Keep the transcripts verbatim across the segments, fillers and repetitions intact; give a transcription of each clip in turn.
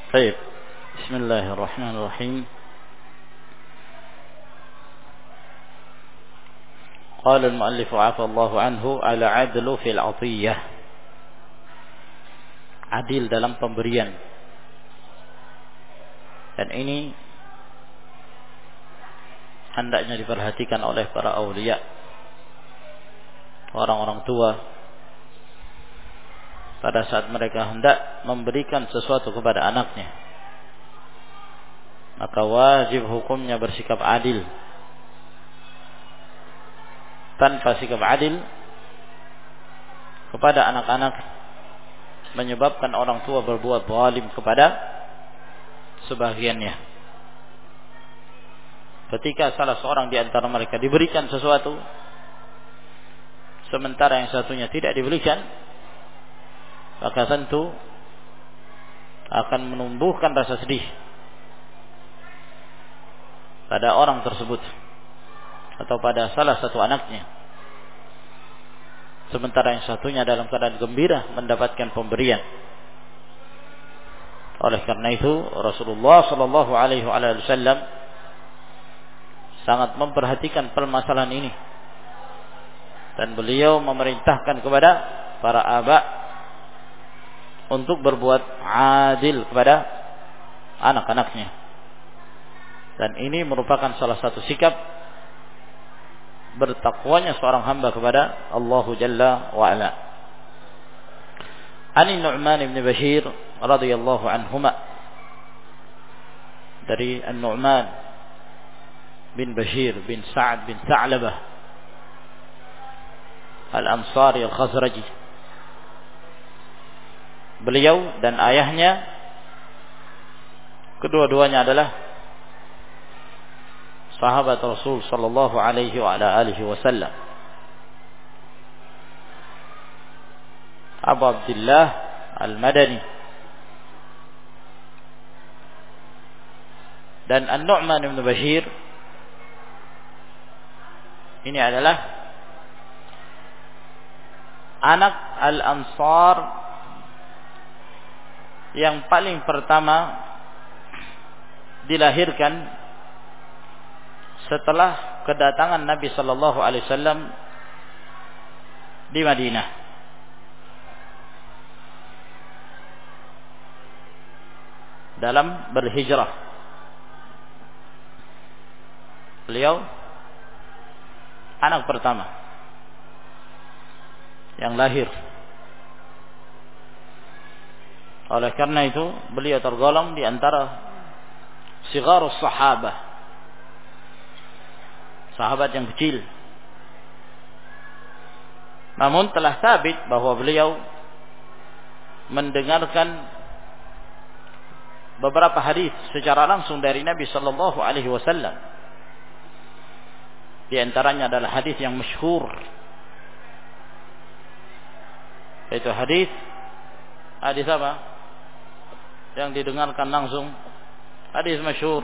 طيب بسم الله الرحمن الرحيم. قال المؤلف عفى الله عنه العدل في العطية, adil dalam pemberian. Dan ini hendaknya diperhatikan oleh para aulia, orang-orang tua, pada saat mereka hendak memberikan sesuatu kepada anaknya, maka wajib hukumnya bersikap adil. Tanpa sikap adil kepada anak-anak menyebabkan orang tua berbuat zalim kepada sebagiannya. Ketika salah seorang di antara mereka diberikan sesuatu sementara yang satunya tidak diberikan, maka tentu akan menumbuhkan rasa sedih pada orang tersebut atau pada salah satu anaknya, sementara yang satunya dalam keadaan gembira mendapatkan pemberian. Oleh karena itu Rasulullah sallallahu alaihi wasallam sangat memperhatikan permasalahan ini, dan beliau memerintahkan kepada para aba untuk berbuat adil kepada anak-anaknya. Dan ini merupakan salah satu sikap bertakwanya seorang hamba kepada Allah Jalla wa Ala. An Nu'man bin Bashir radhiyallahu anhuma, dari An-Nu'man bin Bashir bin Sa'ad bin Tha'labah Al-Ansari Al-Khazraji, beliau dan ayahnya kedua-duanya adalah sahabat Rasul sallallahu alaihi wa ala alihi wasallam. Abu Abdullah Al-Madani dan An-Nu'man bin Bashir ini adalah anak Al-Ansar yang paling pertama dilahirkan setelah kedatangan Nabi sallallahu alaihi wasallam di Madinah. Dalam berhijrah, beliau anak pertama yang lahir. Oleh karena itu beliau tergolong di antara sigharus sahabah, sahabat yang kecil. Namun telah sabit bahwa beliau mendengarkan beberapa hadis secara langsung dari Nabi sallallahu alaihi wasallam. Di antaranya adalah hadis yang masyhur, yaitu hadis hadis apa? Yang didengarkan langsung, hadis masyhur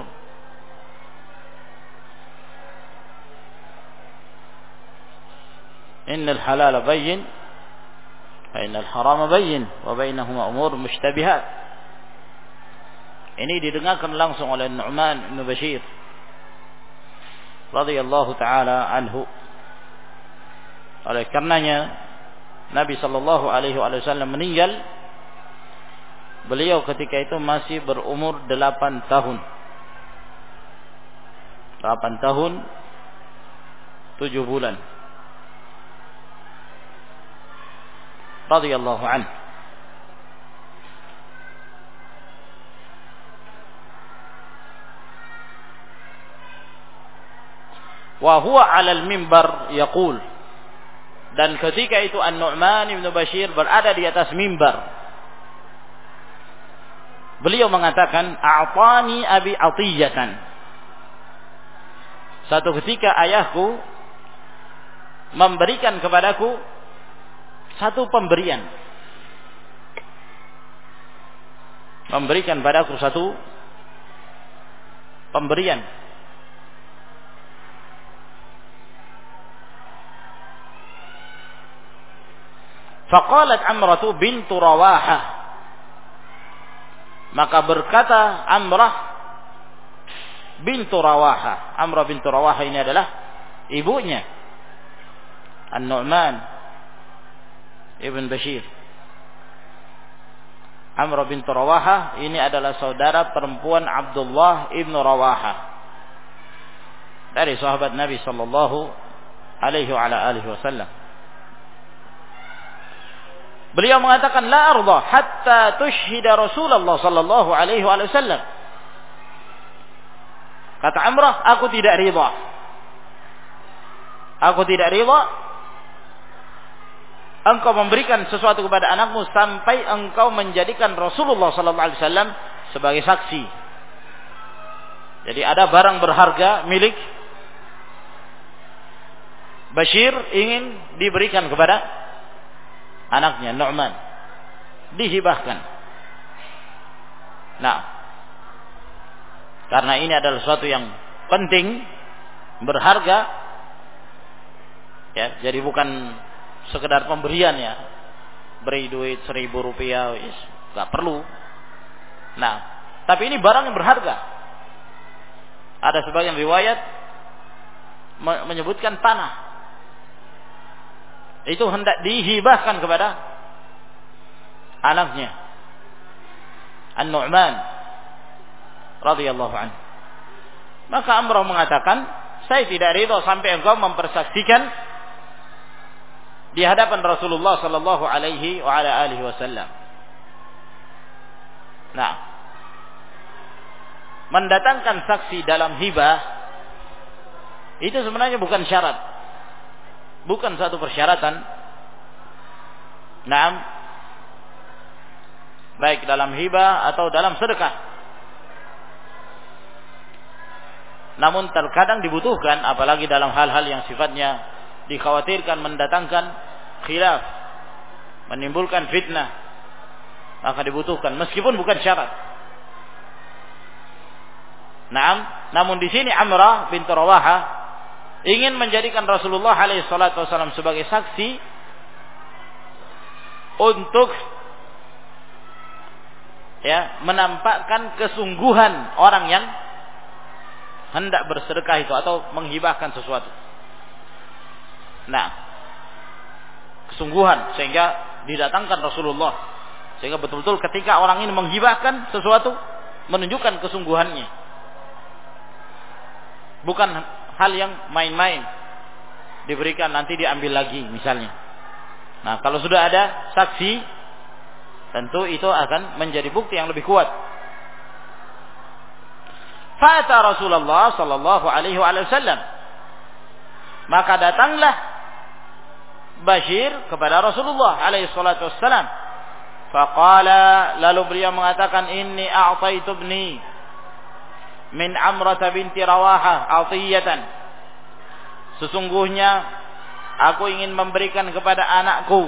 إن الحلال بين فإن الحرام بين وبينهما أمور مشتبهات. Ini didengarkan langsung oleh Nu'man bin Bashir radhiyallahu taala anhu. Oleh karenanya Nabi sallallahu alaihi wasallam meninggal, beliau ketika itu masih berumur delapan tahun. delapan tahun tujuh bulan. Radhiyallahu anhu. Wa huwa 'ala al-mimbar yaqul, dan ketika itu An-Nu'man bin Bashir berada di atas mimbar, beliau mengatakan, a'tani abi atiyatan. Satu ketika ayahku memberikan kepadaku satu pemberian, memberikan padaku satu pemberian. Faqalat Amratu bintu Rawahah, Maka berkata Amrah bintu Rawaha. Amrah bintu Rawaha ini adalah ibunya An-Nu'man ibn Bashir. Amrah bintu Rawaha ini adalah saudara perempuan Abdullah ibn Rawaha dari sahabat Nabi sallallahu alaihi wa ala alihi wasallam. Beliau mengatakan, la arda hatta tushhida Rasulullah sallallahu alaihi wasallam. Kata Amrah, aku tidak ridha. Aku tidak ridha engkau memberikan sesuatu kepada anakmu sampai engkau menjadikan Rasulullah sallallahu alaihi wasallam sebagai saksi. Jadi ada barang berharga milik Bashir ingin diberikan kepada anaknya Nu'man, dihibahkan. Nah, karena ini adalah sesuatu yang penting, berharga, ya, jadi bukan sekedar pemberian ya, beri duit seribu rupiah, yes, gak perlu. Nah, tapi ini barang yang berharga. Ada sebagian riwayat menyebutkan tanah. Itu hendak dihibahkan kepada anaknya An-Nu'man radhiyallahu anhu. Maka Amrah mengatakan, saya tidak ridha sampai engkau mempersaksikan di hadapan Rasulullah sallallahu alaihi wa ala alihi wasallam. Nah, mendatangkan saksi dalam hibah itu sebenarnya bukan syarat, bukan satu persyaratan. Naam, baik dalam hibah atau dalam sedekah. Namun terkadang dibutuhkan, apalagi dalam hal-hal yang sifatnya dikhawatirkan mendatangkan khilaf, menimbulkan fitnah, maka dibutuhkan meskipun bukan syarat. Naam, namun di sini Amrah bintu Rawaha ingin menjadikan Rasulullah alaihi salatu wasallam sebagai saksi untuk ya menampakkan kesungguhan orang yang hendak bersedekah itu atau menghibahkan sesuatu. Nah, kesungguhan sehingga didatangkan Rasulullah, sehingga betul-betul ketika orang ini menghibahkan sesuatu menunjukkan kesungguhannya, bukan hal yang main-main diberikan nanti diambil lagi misalnya. Nah, kalau sudah ada saksi, tentu itu akan menjadi bukti yang lebih kuat. Fa'ata Rasulullah sallallahu alaihi wasallam, maka datanglah Bashir kepada Rasulullah alaihi salatu wassalam. Faqala, lalu beliau mengatakan, inni a'taitu ibni min Amrah binti Rawaha atiyatan. Sesungguhnya aku ingin memberikan kepada anakku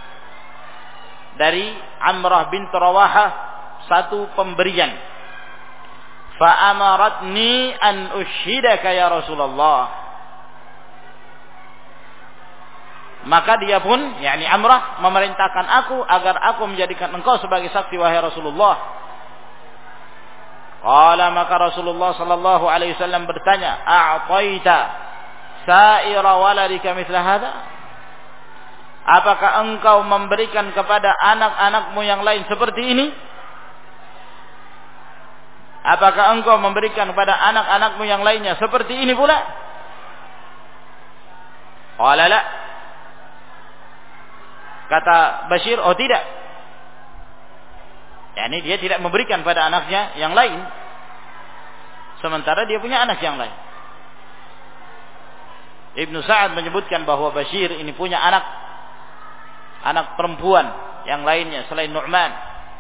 dari Amrah binti Rawaha satu pemberian. Fa amaratni an ushhidaka ya Rasulullah. Maka dia pun, yakni Amrah, memerintahkan aku agar aku menjadikan engkau sebagai saksi wahai Rasulullah. Qala, maka Rasulullah sallallahu alaihi wasallam bertanya, a'taita sa'ira waladika mithla hadha? Apakah engkau memberikan kepada anak-anakmu yang lain seperti ini? Apakah engkau memberikan kepada anak-anakmu yang lainnya seperti ini pula? Qala la. Kata Bashir, oh tidak. Yani dia tidak memberikan pada anaknya yang lain, sementara dia punya anak yang lain. Ibnu Sa'ad menyebutkan bahwa Bashir ini punya anak anak perempuan yang lainnya selain Nu'man.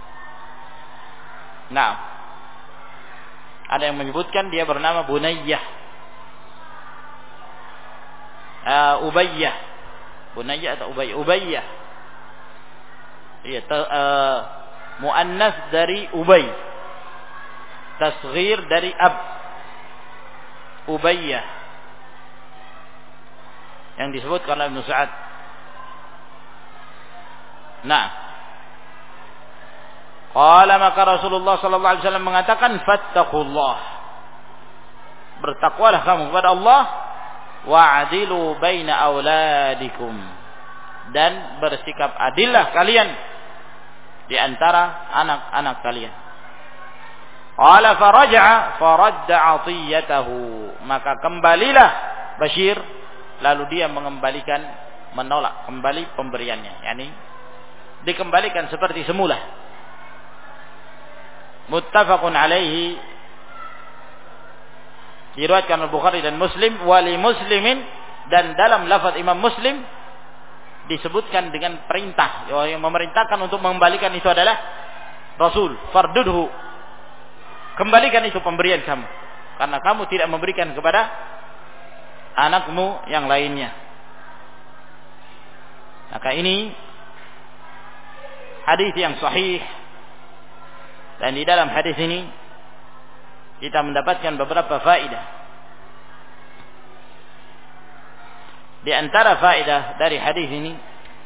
Nah, ada yang menyebutkan dia bernama Bunayyah, uh, Ubayyah, Bunayyah atau Ubay, Ubayyah. Iya, uh, muannas dari Ubay, tasghir dari Ab, Ubayyah, yang disebutkan oleh Ibnu Sa'ad. Nah, Qala, maka Rasulullah sallallahu alaihi wasallam mengatakan, fattaqullah, bertakwalah kamu kepada Allah, wa'adilu baina auladikum, dan bersikap adillah kalian di antara anak-anak kalian. Qala faraja'a faradda 'atiyatahu, maka kembalilah Bashir, lalu dia mengembalikan, menolak kembali pemberiannya, yakni dikembalikan seperti semula. Muttafaqun alaihi, diriwayatkan Al-Bukhari dan Muslim, wali Muslimin, dan dalam lafaz Imam Muslim disebutkan dengan perintah, yang memerintahkan untuk mengembalikan itu adalah Rasul. Fardudhu, kembalikan itu pemberian kamu, karena kamu tidak memberikan kepada anakmu yang lainnya. Maka ini hadis yang sahih, dan di dalam hadis ini kita mendapatkan beberapa faedah. Di antara faedah dari hadis ini,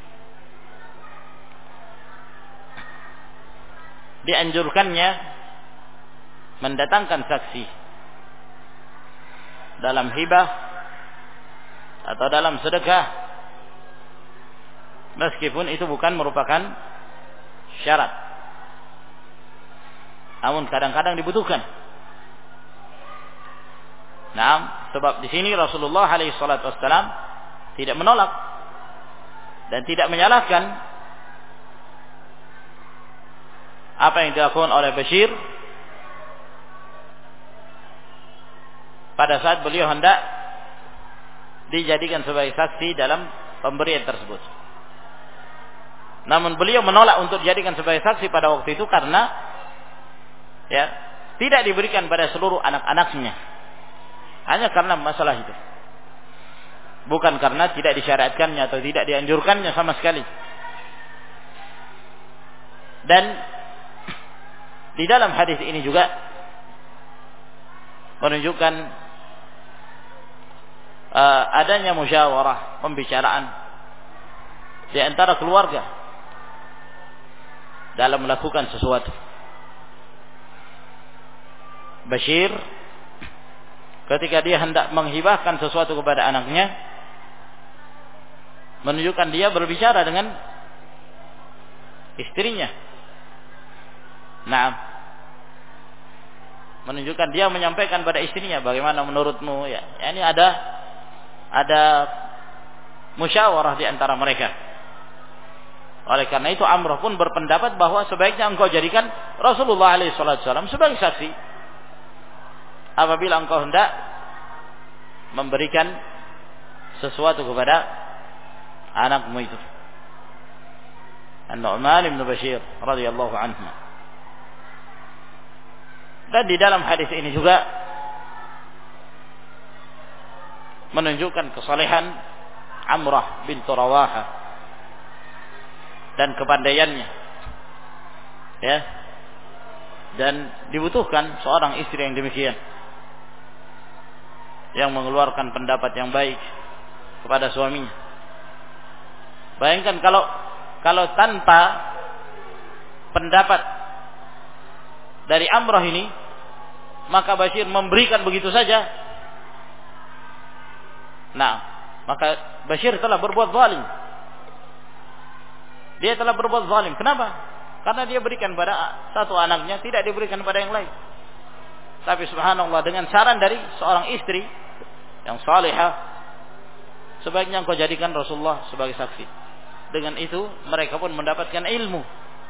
dianjurkannya mendatangkan saksi dalam hibah atau dalam sedekah, meskipun itu bukan merupakan syarat, namun kadang-kadang dibutuhkan. Nah, sebab di sini Rasulullah alaihi salatu wassalam tidak menolak dan tidak menyalahkan apa yang dilakukan oleh Bashir pada saat beliau hendak dijadikan sebagai saksi dalam pemberian tersebut. Namun beliau menolak untuk dijadikan sebagai saksi pada waktu itu karena ya, tidak diberikan pada seluruh anak-anaknya, hanya karena masalah itu, bukan karena tidak disyariatkannya atau tidak dianjurkannya sama sekali. Dan di dalam hadis ini juga menunjukkan uh, adanya musyawarah, pembicaraan di antara keluarga dalam melakukan sesuatu. Bashir ketika dia hendak menghibahkan sesuatu kepada anaknya, menunjukkan dia berbicara dengan istrinya. Nah, menunjukkan dia menyampaikan pada istrinya, bagaimana menurutmu, ya. Ya, ini ada ada musyawarah di antara mereka. Oleh karena itu Amrah pun berpendapat bahwa sebaiknya engkau jadikan Rasulullah alaihi wasallam sebagai saksi apabila engkau hendak memberikan sesuatu kepada anakmu itu. An-Nu'man bin Bashir radhiyallahu anhu. Dan di dalam hadis ini juga menunjukkan kesalehan Amrah bint Rawaha dan kepandaiannya, ya, dan dibutuhkan seorang istri yang demikian, yang mengeluarkan pendapat yang baik kepada suaminya. Bayangkan kalau kalau tanpa pendapat dari Amrah ini, maka Bashir memberikan begitu saja. Nah, maka Bashir telah berbuat zalim. Dia telah berbuat zalim. Kenapa? Karena dia berikan pada satu anaknya, tidak diberikan pada yang lain. Tapi subhanallah, dengan saran dari seorang istri yang salihah, sebaiknya engkau jadikan Rasulullah sebagai saksi. Dengan itu mereka pun mendapatkan ilmu,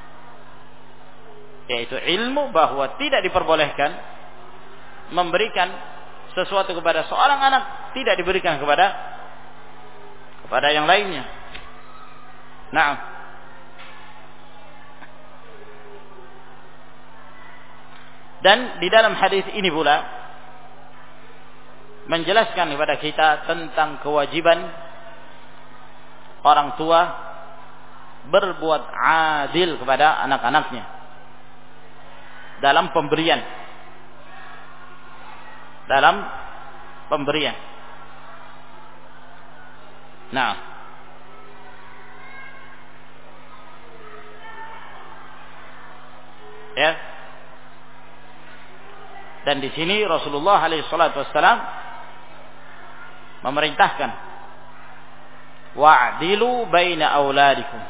yaitu ilmu bahwa tidak diperbolehkan memberikan sesuatu kepada seorang anak, tidak diberikan kepada kepada yang lainnya. Nah, dan di dalam hadis ini pula menjelaskan kepada kita tentang kewajiban orang tua berbuat adil kepada anak-anaknya dalam pemberian. Dalam pemberian. Nah, Ya. Dan di sini Rasulullah alaihi salatu wassalam memerintahkan wa'dilu baina auladikum.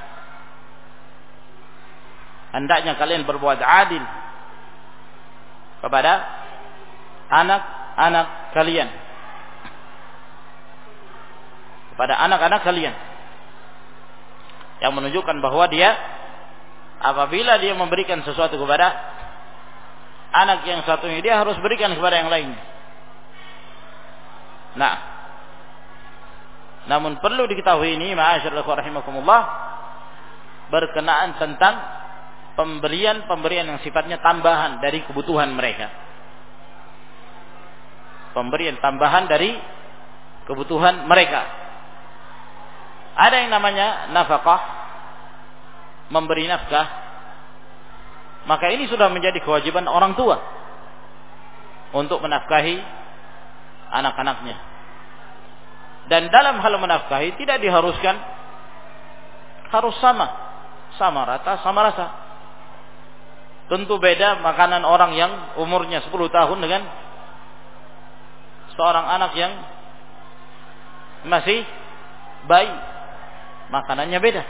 Hendaknya kalian berbuat adil kepada anak-anak kalian. Kepada anak-anak kalian. Yang menunjukkan bahwa dia apabila dia memberikan sesuatu kepada anak yang satunya, dia harus berikan kepada yang lainnya. Nah, namun perlu diketahui ini, ma'asyiral rahimakumullah, berkenaan tentang pemberian-pemberian yang sifatnya tambahan dari kebutuhan mereka. Pemberian tambahan dari kebutuhan mereka. Ada yang namanya nafkah, memberi nafkah. Maka ini sudah menjadi kewajiban orang tua untuk menafkahi anak-anaknya. Dan dalam hal menafkahi tidak diharuskan harus sama, sama rata, sama rasa. Tentu beda makanan orang yang umurnya sepuluh tahun dengan seorang anak yang masih bayi. Makanannya beda.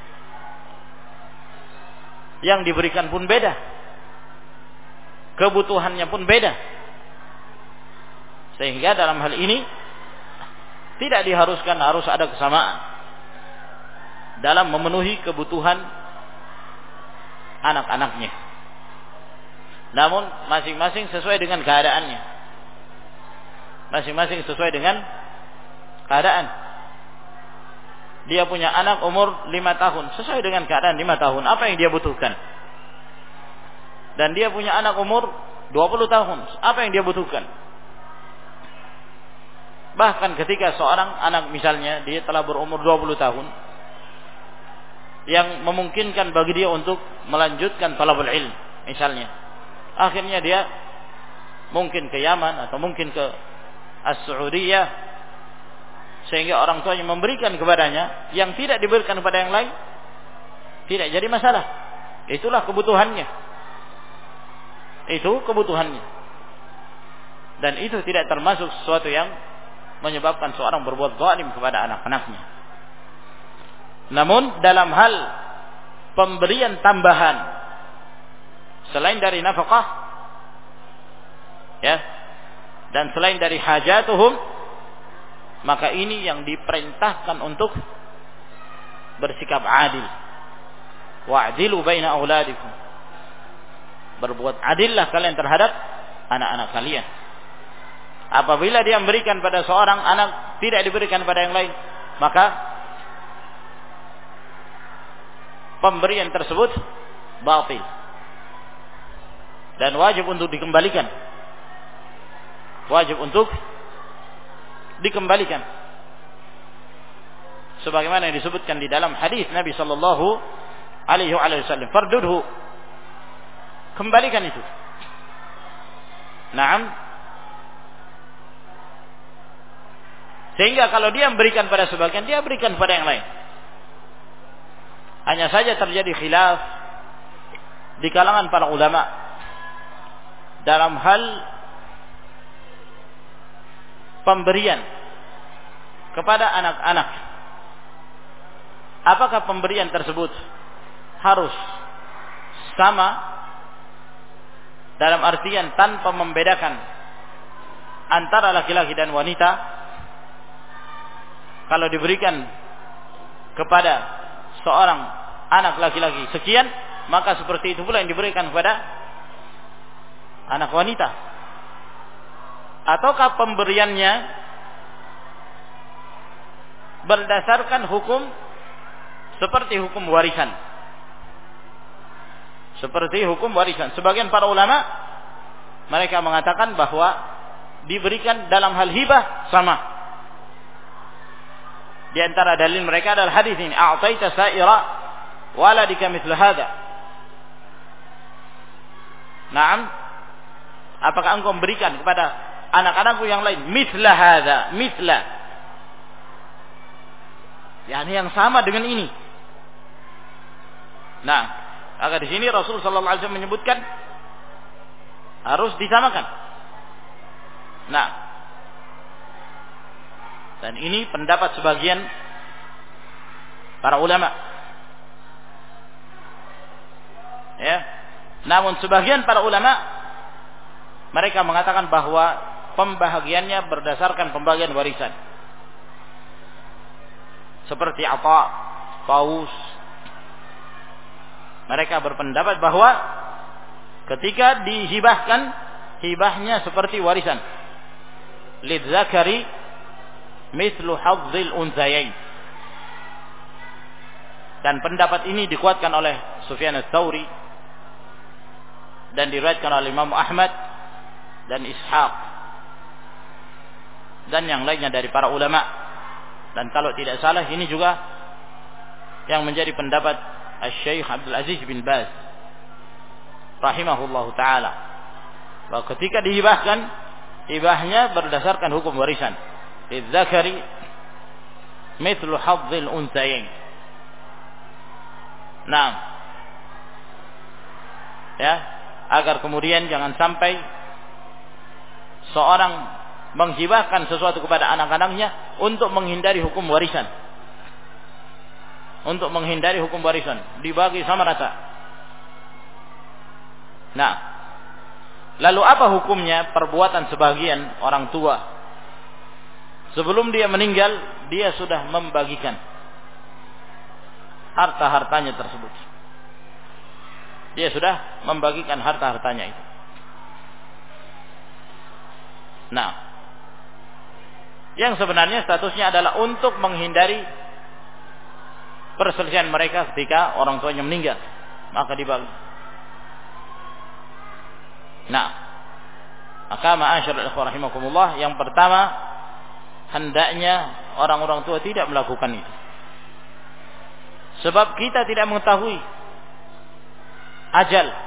Yang diberikan pun beda, kebutuhannya pun beda, sehingga dalam hal ini tidak diharuskan harus ada kesamaan dalam memenuhi kebutuhan anak-anaknya. Namun masing-masing sesuai dengan keadaannya, masing-masing sesuai dengan keadaan. Dia punya anak umur lima tahun, sesuai dengan keadaan lima tahun, apa yang dia butuhkan. Dan dia punya anak umur dua puluh tahun, apa yang dia butuhkan. Bahkan ketika seorang anak misalnya dia telah berumur dua puluh tahun, yang memungkinkan bagi dia untuk melanjutkan talabul ilm misalnya, akhirnya dia mungkin ke Yaman atau mungkin ke As-Saudiyah, sehingga orang tuanya memberikan kepadanya yang tidak diberikan kepada yang lain, tidak jadi masalah. Itulah kebutuhannya. Itu kebutuhannya. Dan itu tidak termasuk sesuatu yang menyebabkan seorang berbuat zalim kepada anak-anaknya. Namun dalam hal pemberian tambahan selain dari nafkah, ya, dan selain dari hajatuhum, maka ini yang diperintahkan untuk bersikap adil. Wa'dilu baina auladikum. Berbuat adillah kalian terhadap anak-anak kalian. Apabila dia memberikan pada seorang anak tidak diberikan pada yang lain, maka pemberian tersebut batil dan wajib untuk dikembalikan. Wajib untuk dikembalikan, sebagaimana yang disebutkan di dalam hadis Nabi sallallahu alaihi wasallam, fardudhu, kembalikan itu. Naam. Sehingga kalau dia memberikan pada sebagian, dia berikan pada yang lain. Hanya saja terjadi khilaf di kalangan para ulama dalam hal pemberian kepada anak-anak. Apakah pemberian tersebut harus sama dalam artian tanpa membedakan antara laki-laki dan wanita? Kalau diberikan kepada seorang anak laki-laki sekian, maka seperti itu pula yang diberikan kepada anak wanita. Ataukah pemberiannya berdasarkan hukum seperti hukum warisan? Seperti hukum warisan. Sebagian para ulama mereka mengatakan bahwa diberikan dalam hal hibah sama. Di antara dalil mereka adalah hadis ini, a'taita sa'ira waladika mithla hadha. Naam, apakah engkau memberikan kepada anak-anakku yang lain mithla hadza, mithla, yakni yang sama dengan ini. Nah, Maka di sini Rasul sallallahu alaihi wasallam menyebutkan harus disamakan. Nah, dan ini pendapat sebagian para ulama. Ya. Namun sebagian para ulama mereka mengatakan bahwa pembahagiannya berdasarkan pembagian warisan. Seperti Atha, Taus. Mereka berpendapat bahwa ketika dihibahkan, hibahnya seperti warisan. Lidzakari mithlu hadzil unthayain. Dan pendapat ini dikuatkan oleh Sufyan ats-Tsauri dan diriwayatkan oleh Imam Ahmad dan Ishaq dan yang lainnya dari para ulama. Dan kalau tidak salah ini juga yang menjadi pendapat Asy-Syaikh Abdul Aziz bin Baz rahimahullahu taala, bahwa ketika dihibahkan, hibahnya berdasarkan hukum warisan. Lidzakari mithlu hadzil unthayain. Nah, ya, agar kemudian jangan sampai seorang menghibahkan sesuatu kepada anak-anaknya untuk menghindari hukum warisan. Untuk menghindari hukum warisan, dibagi sama rata. Nah, lalu apa hukumnya perbuatan sebagian orang tua? Sebelum dia meninggal, dia sudah membagikan harta-hartanya tersebut. Dia sudah membagikan harta-hartanya itu. Nah, yang sebenarnya statusnya adalah untuk menghindari perselisihan mereka ketika orang tuanya meninggal, maka dibagi. Nah, maka ma'asyiral ikhwah rahimakumullah, yang pertama hendaknya orang-orang tua tidak melakukan itu. Sebab kita tidak mengetahui ajal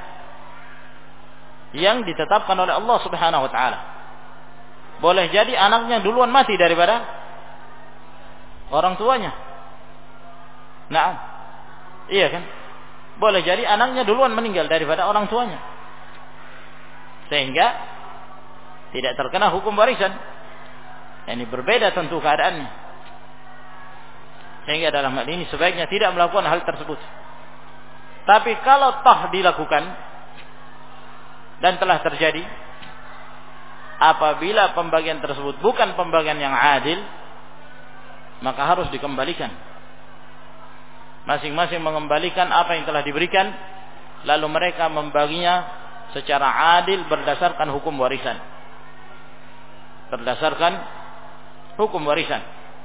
yang ditetapkan oleh Allah Subhanahu wa taala. Boleh jadi anaknya duluan mati daripada orang tuanya. Nah, iya kan? Boleh jadi anaknya duluan meninggal daripada orang tuanya, sehingga tidak terkena hukum warisan. Ini berbeda tentu keadaannya. Sehingga dalam hal ini sebaiknya tidak melakukan hal tersebut. Tapi kalau toh dilakukan dan telah terjadi, apabila pembagian tersebut bukan pembagian yang adil, maka harus dikembalikan. Masing-masing mengembalikan apa yang telah diberikan, lalu mereka membaginya secara adil berdasarkan hukum warisan. Berdasarkan hukum warisan.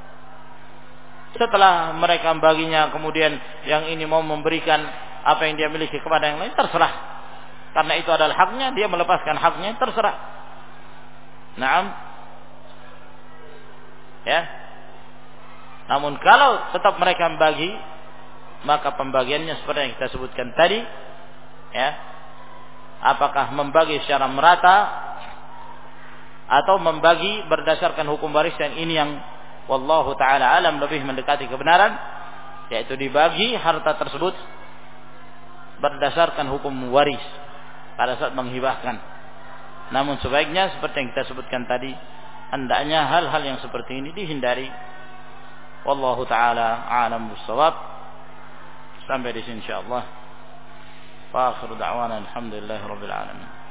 Setelah mereka membaginya, kemudian yang ini mau memberikan apa yang dia miliki kepada yang lain, terserah. Karena itu adalah haknya, dia melepaskan haknya, terserah. Naam. Ya. Namun kalau tetap mereka membagi, maka pembagiannya seperti yang kita sebutkan tadi, ya. Apakah membagi secara merata atau membagi berdasarkan hukum warisan, ini yang wallahu taala alam lebih mendekati kebenaran, yaitu dibagi harta tersebut berdasarkan hukum waris pada saat menghibahkan. Namun sebaiknya seperti yang kita sebutkan tadi, hendaknya hal-hal yang seperti ini dihindari. Wallahu taala a'lam bissawab. Sampai di sini insyaallah. Wa akhiru da'wana alhamdulillahirabbil alamin.